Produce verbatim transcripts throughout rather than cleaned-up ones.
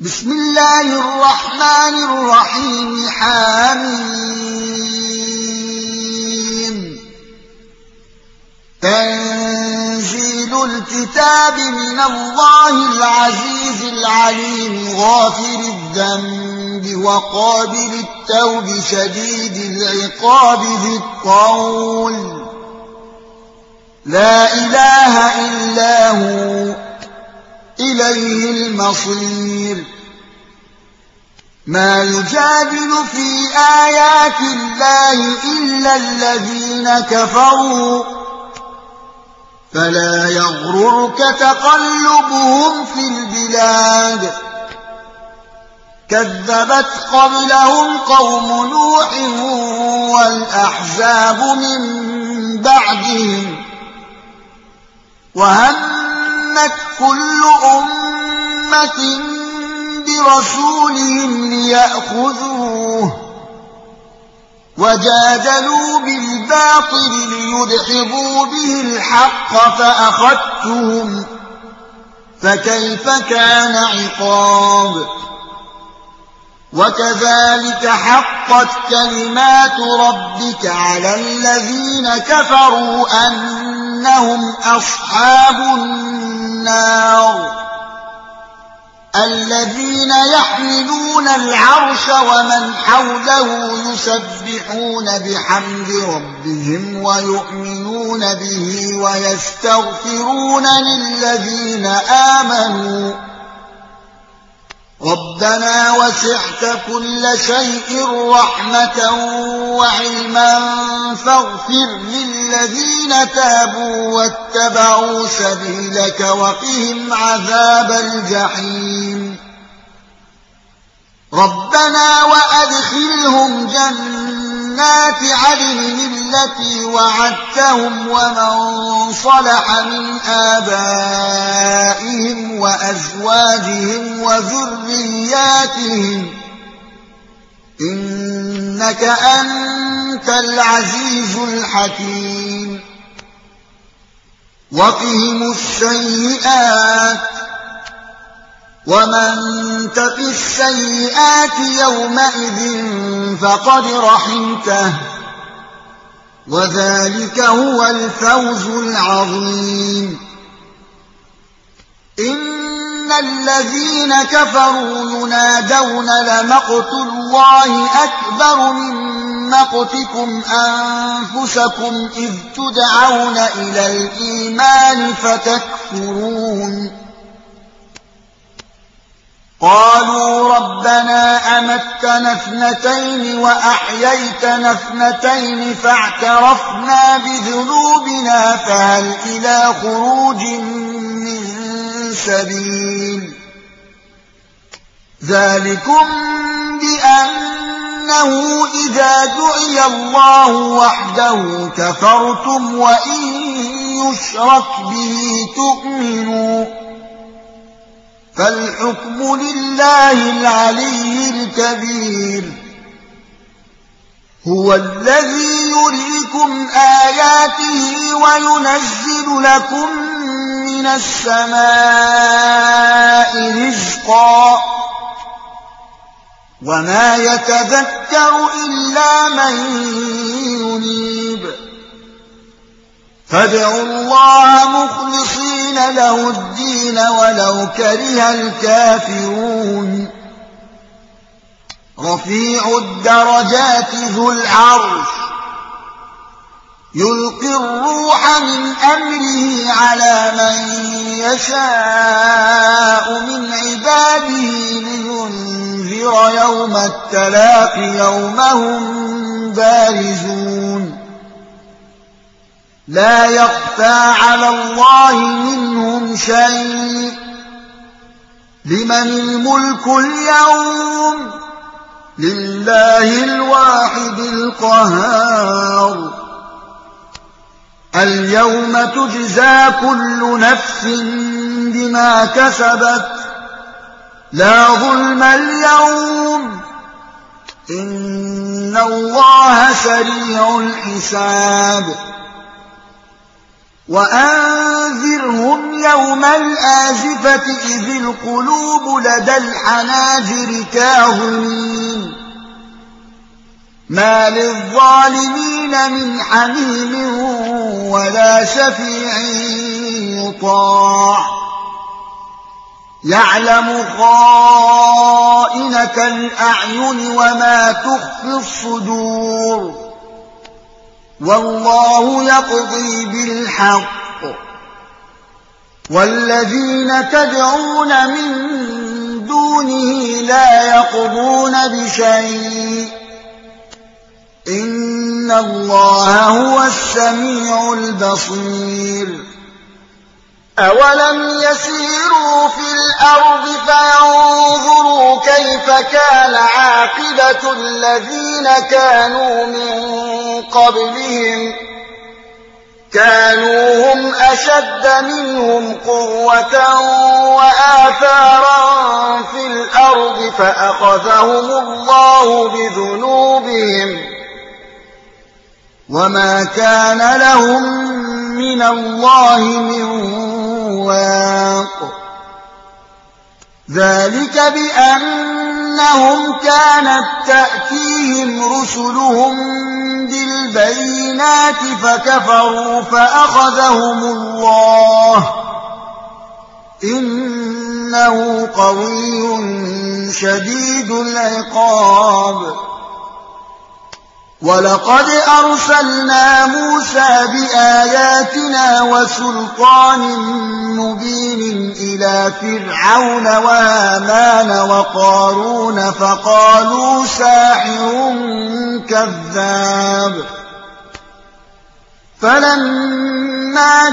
بسم الله الرحمن الرحيم حميم تنزيل الكتاب من الله العزيز العليم غافر الذنب وقابل التوب شديد العقاب ذي الطول لا إله إلا هو إليه المصير ما يجادل في آيات الله إلا الذين كفروا فلا يغررك تقلبهم في البلاد كذبت قبلهم قوم نوح والأحزاب من بعدهم وهمت كل أمة برسولهم ليأخذوه وجادلوا بالباطل ليدحضوا به الحق فأخذتهم فكيف كان عقاب وكذلك حقت كلمات ربك على الذين كفروا أنهم أصحاب النار الذين يحملون العرش ومن حوله يسبحون بحمد ربهم ويؤمنون به ويستغفرون للذين آمنوا ربنا وسعت كل شيء رحمة وعلما فاغفر للذين تابوا واتبعوا سبيلك وقهم عذاب الجحيم ربنا وأدخلهم جنات عدن التي وعدتهم ومن صلح من آبائهم وأزواجهم وذرياتهم إنك أنت العزيز الحكيم وقهم السيئات ومن تق السيئات يومئذ فقد رحمته وذلك هو الفوز العظيم إن الذين كفروا ينادون لمقت الله أكبر من مقتكم أنفسكم إذ تدعون إلى الإيمان فتكفرون قالوا ربنا أمتنا اثنتين وأحييتنا اثنتين فاعترفنا بذنوبنا فهل إلى خروج من سبيل ذلكم بأنه إذا دعي الله وحده كفرتم وإن يشرك به تؤمنوا فالحكم لله العلي الكبير هو الذي يريكم آياته وينزل لكم من السماء رزقا وما يتذكر إلا من ينيب فادعوا الله مخلصين له الدين ولو كره الكافرون رفيع الدرجات ذو العرش يلقي الروح من أمره على من يشاء من عباده لينذر يوم التلاق يوم هم بارزون لا يخفى على الله منهم شيء لمن الملك اليوم لله الواحد القهار اليوم تجزى كل نفس بما كسبت لا ظلم اليوم إن الله سريع الحساب وأنذرهم يوم الآزفة إذ القلوب لدى الحناجر كاظمين ما للظالمين من حميم ولا شفيع يطاع يعلم خائنة الأعين وما تخفي الصدور والله يقضي بالحق والذين تدعون من دونه لا يقضون بشيء إن الله هو السميع البصير أولم يسيروا في الأرض فينظروا كيف كان عاقبة الذين كانوا من قبلهم كانوا هم أشد منهم قوة وآثارا في الأرض فأخذهم الله بذنوبهم وما كان لهم من الله من واق ذلك بأنهم كانت تأتيهم رسلهم بالبينات فكفروا فأخذهم الله إنه قوي شديد العقاب ولقد أرسلنا موسى بآياتنا وسلطان مبين إلى فرعون وهامان وقارون فقالوا ساحر كذاب فلما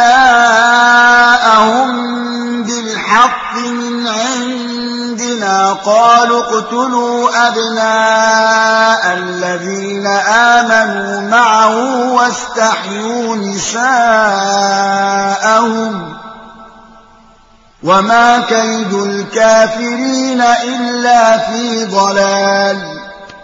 جاءهم بالحق من عندنا قالوا اقتلوا أبناء الذين آمنوا معه واستحيوا نساءهم وما كيد الكافرين إلا في ضلال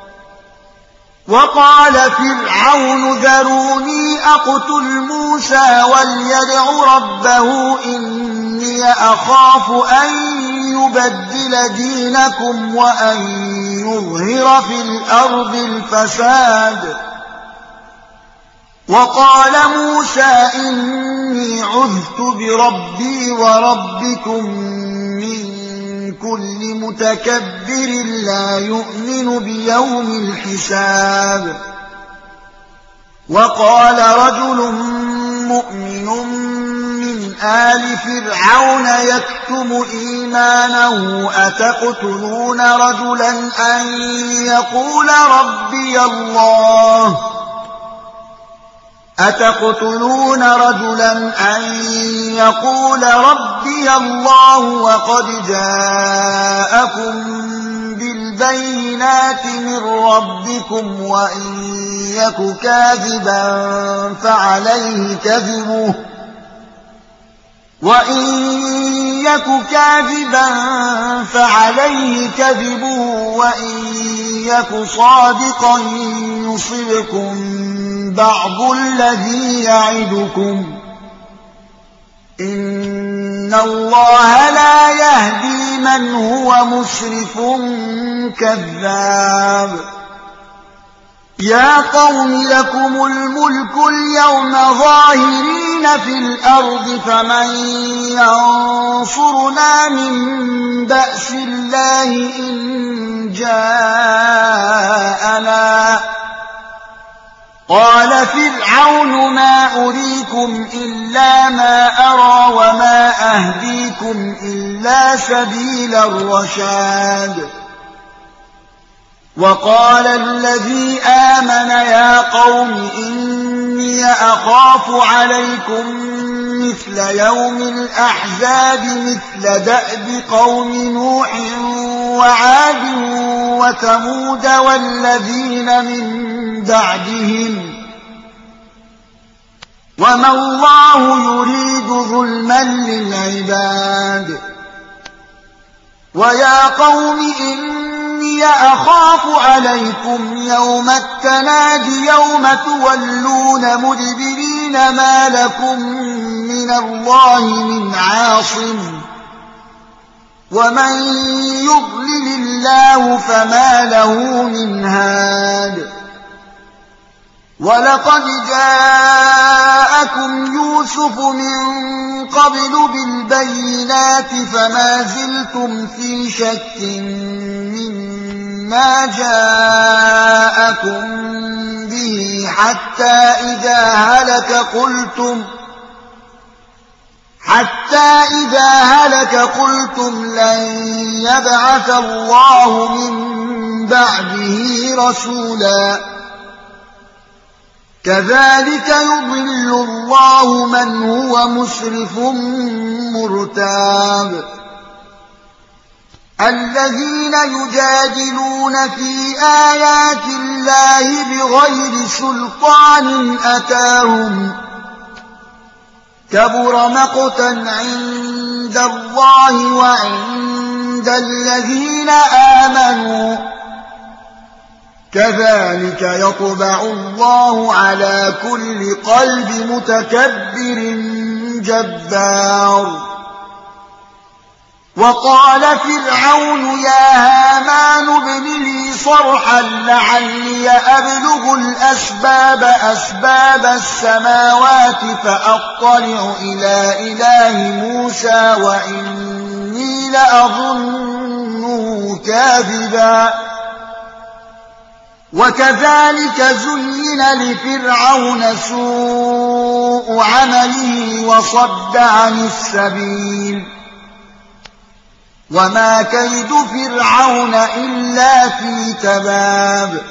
وقال فرعون ذروني أقتل موسى وليدع ربه إني أخاف أن يبدل دينكم وأن يظهر في الأرض الفساد وقال موسى إني عذت بربي وربكم من كل متكبر لا يؤمن بيوم الحساب وقال رجل مؤمن من آل فرعون يكتم إيمانه أتقتلون رجلا أن يقول ربي الله أتقتلون رجلا أن يقول ربي الله وقد جاءكم بالبينات من ربكم وإن يك كاذبا فعليه كذبه وإن يك كاذبا فعليه كذبه وإن يك صادقا يصبكم بعض الذي يعدكم إن الله لا يهدي من هو مسرف كذاب يا قوم لكم الملك اليوم ظاهرين في الأرض فمن ينصرنا من بأس الله إن جاءنا قال فرعون ما أريكم إلا ما أرى وما أهديكم إلا سبيل الرشاد وقال الذي آمن يا قوم إني أخاف عليكم مثل يوم الأحزاب مثل دأب قوم نوح وعاد وثمود والذين من بعدهم وما الله يريد ظلما للعباد ويا قوم إني أخاف عليكم يوم التناد يوم تولون مدبرين ما لكم من الله من عاصم ومن يضلل الله فما له من هاد ولقد جاءكم يوسف من قبل بالبينات فما زلتم في شك مما جاءكم به حتى إذا هلك قلتم حتى إذا هلك قلتم لن يبعث الله من بعده رسولا كذلك يضل الله من هو مسرف مرتاب الذين يجادلون في آيات الله بغير سلطان أتاهم كبر مقتا عند الله وعند الذين آمنوا كذلك يطبع الله على كل قلب متكبر جبار وقال فرعون يا هامان ابن لي صرحا لعلي أبلغ الأسباب أسباب السماوات فأطلع إلى إله موسى وإني لأظنه كاذبا وكذلك زين لفرعون سوء عمله وصد عن السبيل وما كيد فرعون إلا في تباب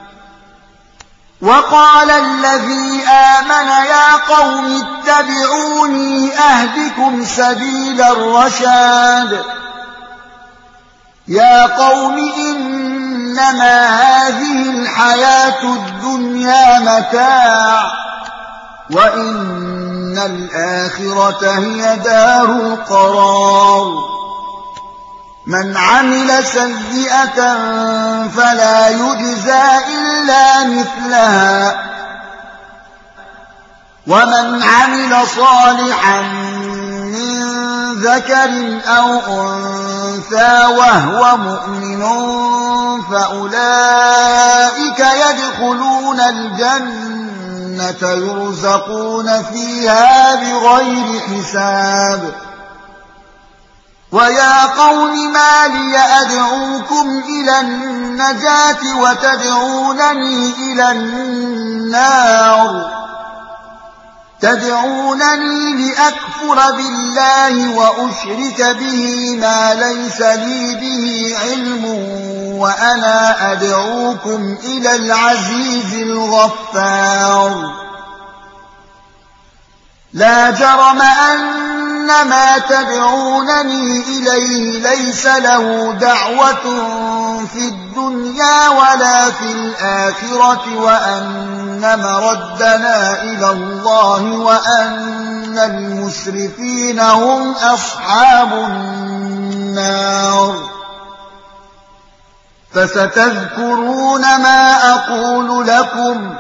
وقال الذي آمن يا قوم اتبعوني أهدكم سبيل الرشاد يا قوم إنما هذه الحياة الدنيا متاع وإن الآخرة هي دار القرار من عمل سيئة فلا يجزى إلا مثلها ومن عمل صالحا من ذكر أو أنثى وهو مؤمن فأولئك يدخلون الجنة يرزقون فيها بغير حساب ويا قوم ما لي أدعوكم إلى النجاة وتدعونني إلى النار تدعونني لأكفر بالله وأشرك به ما ليس لي به علم وأنا أدعوكم إلى العزيز الغفار لا جرم أن ما تدعونني إليه ليس له دعوة في الدنيا ولا في الآخرة وأن مردنا إلى الله وأن المسرفين هم أصحاب النار فستذكرون ما أقول لكم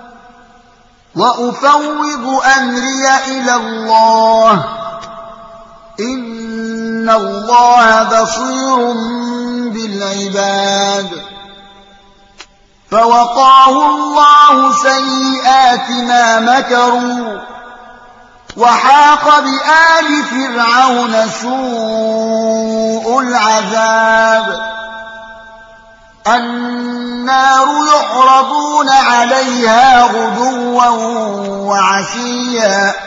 وأفوض أمري إلى الله إن الله بصير بالعباد فوقاه الله سيئات ما مكروا وحاق بآل فرعون سوء العذاب النار يعرضون عليها غدوا وعشيا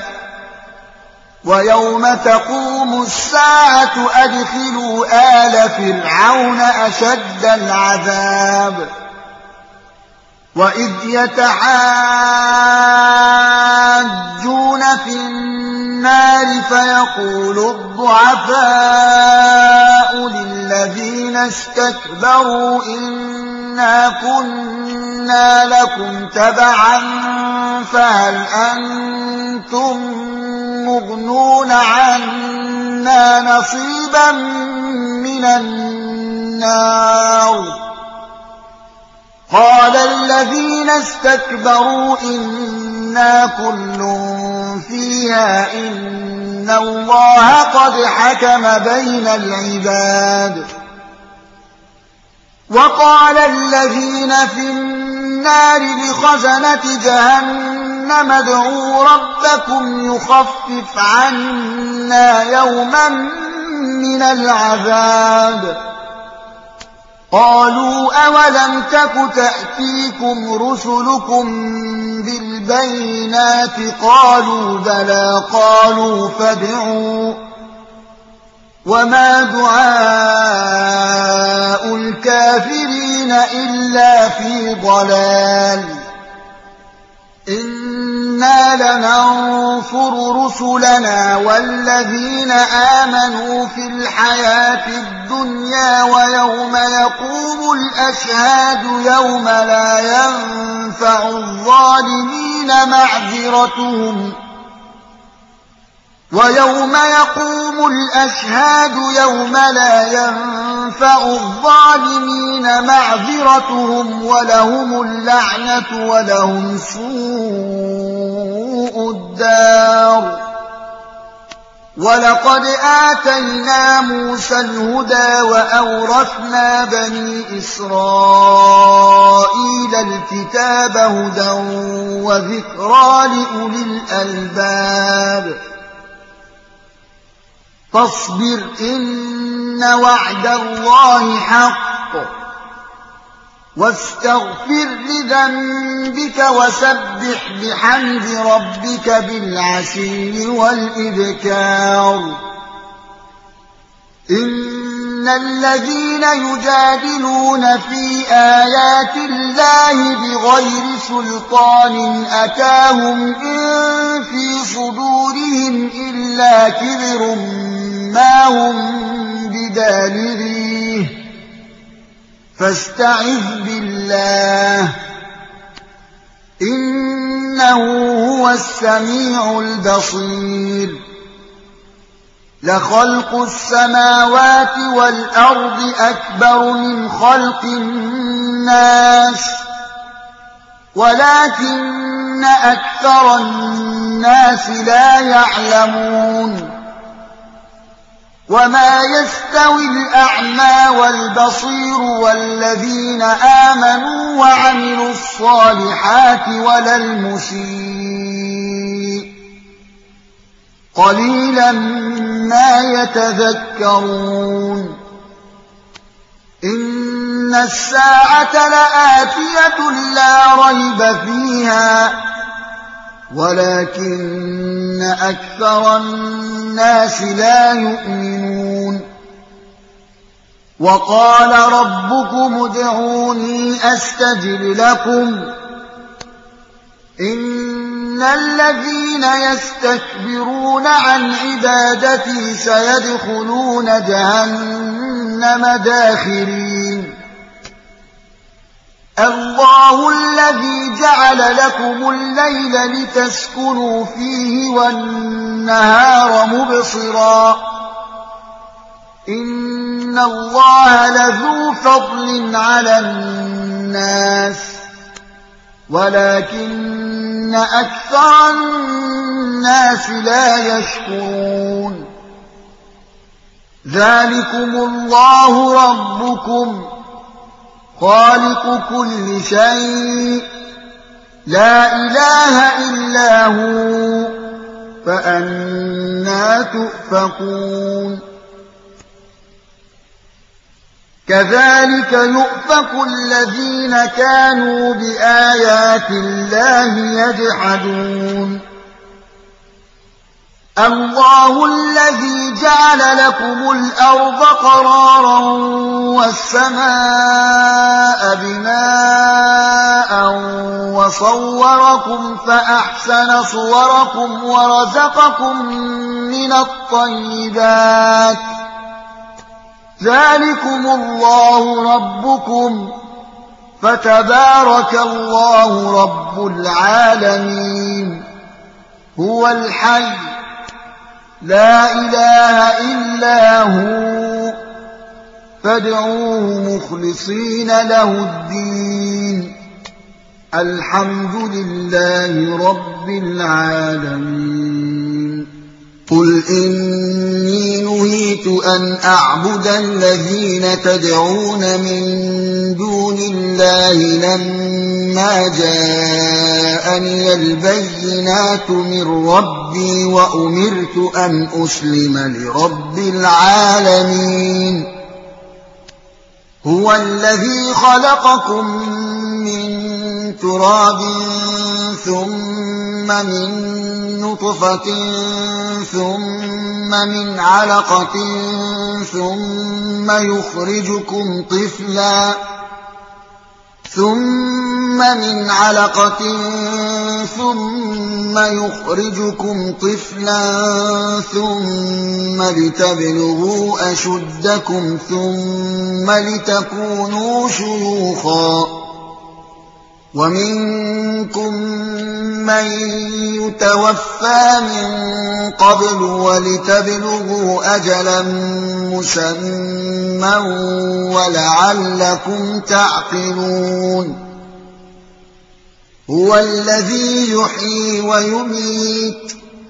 ويوم تقوم الساعة أدخلوا آل فرعون أشد العذاب وإذ يتحاجون في النار فيقول الضعفاء للذين استكبروا إنا كنا لكم تبعا فهل أنتم مغنون عنا نصيبا من النار قال الذين استكبروا إنا كل فيها إن الله قد حكم بين العباد. وقال الذين في النار لخزنة جهنم ادعوا ربكم يخفف عنا يوما من العذاب. قالوا أولم تك تأتيكم رسلكم بالبينات قالوا بلى قالوا فادعوا وما دعاء الكافرين إلا في ضلال. إنا لننصر رسلنا والذين آمنوا في الحياة الدنيا ويوم يقوم الأشهاد يوم لا ينفع الظالمين معذرتهم ويوم يقوم الأشهاد يوم لا ينفع الظالمين معذرتهم ولهم اللعنة ولهم سوء الدار. ولقد آتينا موسى الهدى وأورثنا بني إسرائيل الكتاب هدى وذكرى لأولي الألباب. فاصبر إن وعد الله حق واستغفر لذنبك وسبح بحمد ربك بالعشي والإبكار. إن الذين يجادلون في آيات الله بغير سلطان أتاهم إن في صدورهم إلا كبر ما هم بدالغيه فاستعذ بالله إنه هو السميع البصير. لخلق السماوات والأرض أكبر من خلق الناس ولكن أكثر الناس لا يعلمون. وما يستوي الأعمى والبصير والذين آمنوا وعملوا الصالحات ولا المسيء قليلا ما يتذكرون. إن الساعة لآتية لا ريب فيها ولكن أكثر الناس لا يؤمنون. وقال ربكم ادعوني أستجب لكم إن الذين يستكبرون عن عبادتي سيدخلون جهنم داخرين. الله الذي جعل لكم الليل لتسكنوا فيه والنهار مبصرا إن الله لذو فضل على الناس ولكن أكثر الناس لا يشكرون. ذلكم الله ربكم خالق كل شيء لا إله إلا هو فأنى تؤفكون. كذلك يؤفك الذين كانوا بآيات الله يجحدون. الله الذي جعل لكم الأرض قرارا والسماء بناء وصوركم فأحسن صوركم ورزقكم من الطيبات ذلكم الله ربكم فتبارك الله رب العالمين. هو الحي لا إله إلا هو فادعوه مخلصين له الدين الحمد لله رب العالمين. قل إني نهيت أن أعبد الذين تدعون من دون الله لما جاءني البينات من ربي وأمرت أن أسلم لرب العالمين هو الذي خلقكم من تراب ثم من نطفة ثم من علقة ثم يخرجكم طفلا ثم من علقة ثم يخرجكم طفلا ثم لتبلغوا أشدكم ثم لتكونوا شيوخا ومنكم من يتوفى من قبل ولتبلغوا أجلا مسمى ولعلكم تعقلون هو الذي يحيي ويميت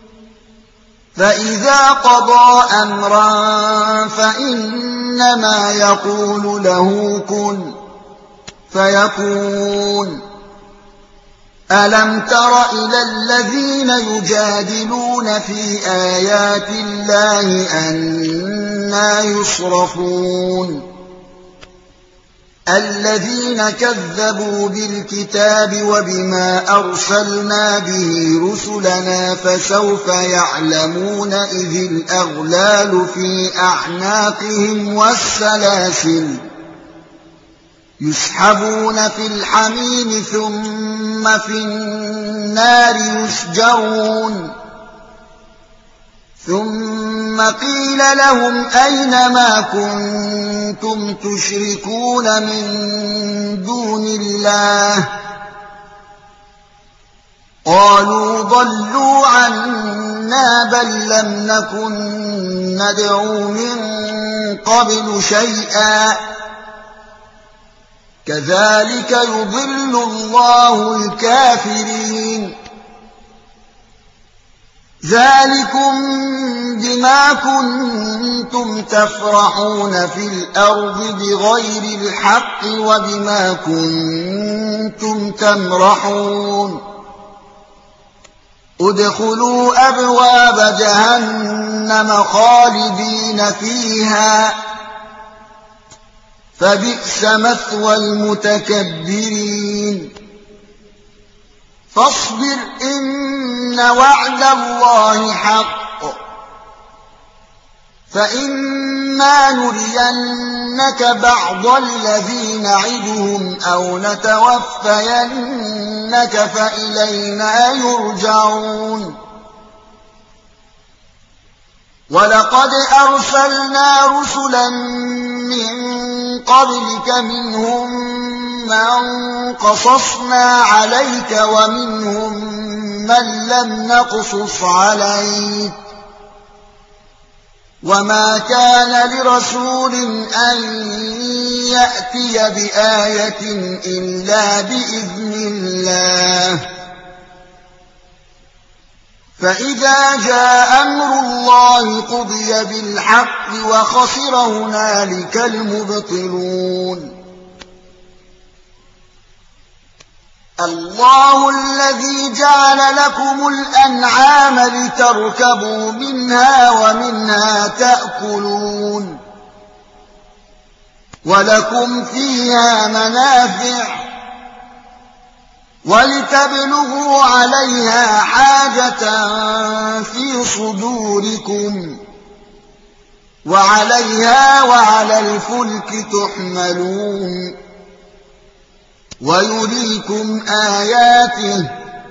فإذا قضى أمرا فإنما يقول له كن فيكون ألم تر إلى الذين يجادلون في آيات الله أنى يصرفون الذين كذبوا بالكتاب وبما أرسلنا به رسلنا فسوف يعلمون إذ الأغلال في أعناقهم والسلاسل يسحبون في الحميم ثم في النار يسجرون ثم قيل لهم أين ما كنتم تشركون من دون الله قالوا ضلوا عنا بل لم نكن ندعو من قبل شيئا كذلك يضل الله الكافرين ذلكم بما كنتم تفرحون في الأرض بغير الحق وبما كنتم تمرحون ادخلوا أبواب جهنم خالدين فيها فبئس مثوى المتكبرين فاصبر إن وعد الله حق فإما نرينك بعض الذي نعدهم أو نتوفينك فإلينا يرجعون ولقد أرسلنا رسلا من قبلك منهم من قصصنا عليك ومنهم من لم نقصص عليك وما كان لرسول أن يأتي بآية إلا بإذن الله فإذا جاء أمر الله قضي بالحق وخسر هنالك المبطلون الله الذي جعل لكم الأنعام لتركبوا منها ومنها تأكلون ولكم فيها منافع ولتبلغوا عليها حاجة في صدوركم وعليها وعلى الفلك تحملون ويريكم آياته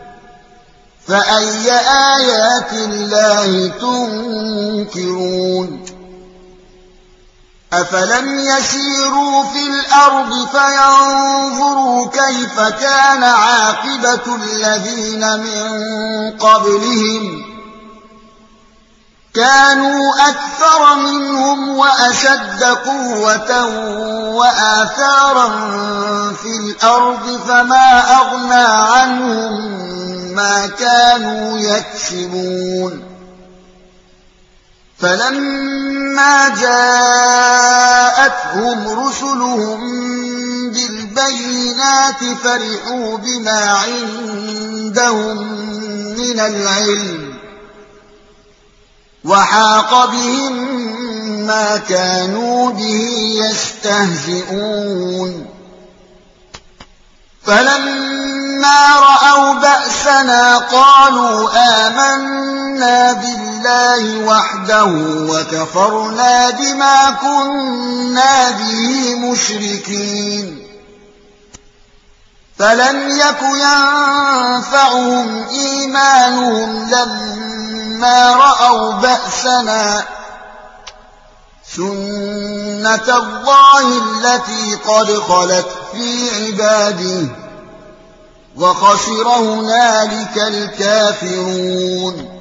فأي آيات الله تنكرون أفلم يسيروا في الأرض فينظروا كيف كان عاقبة الذين من قبلهم كانوا أكثر منهم وأشد قوة وآثارا في الأرض فما أغنى عنهم ما كانوا يكسبون فلما جاءتهم رسلهم بالبينات فرحوا بما عندهم من العلم وحاق بهم ما كانوا به يستهزئون فلما رأوا بأسنا قالوا آمنا بالله وحده وكفرنا بما كنا به مشركين فلم يك ينفعهم إيمانهم لما رأوا بأسنا سنة الله التي قد خلت في عباده وخسر هنالك الكافرون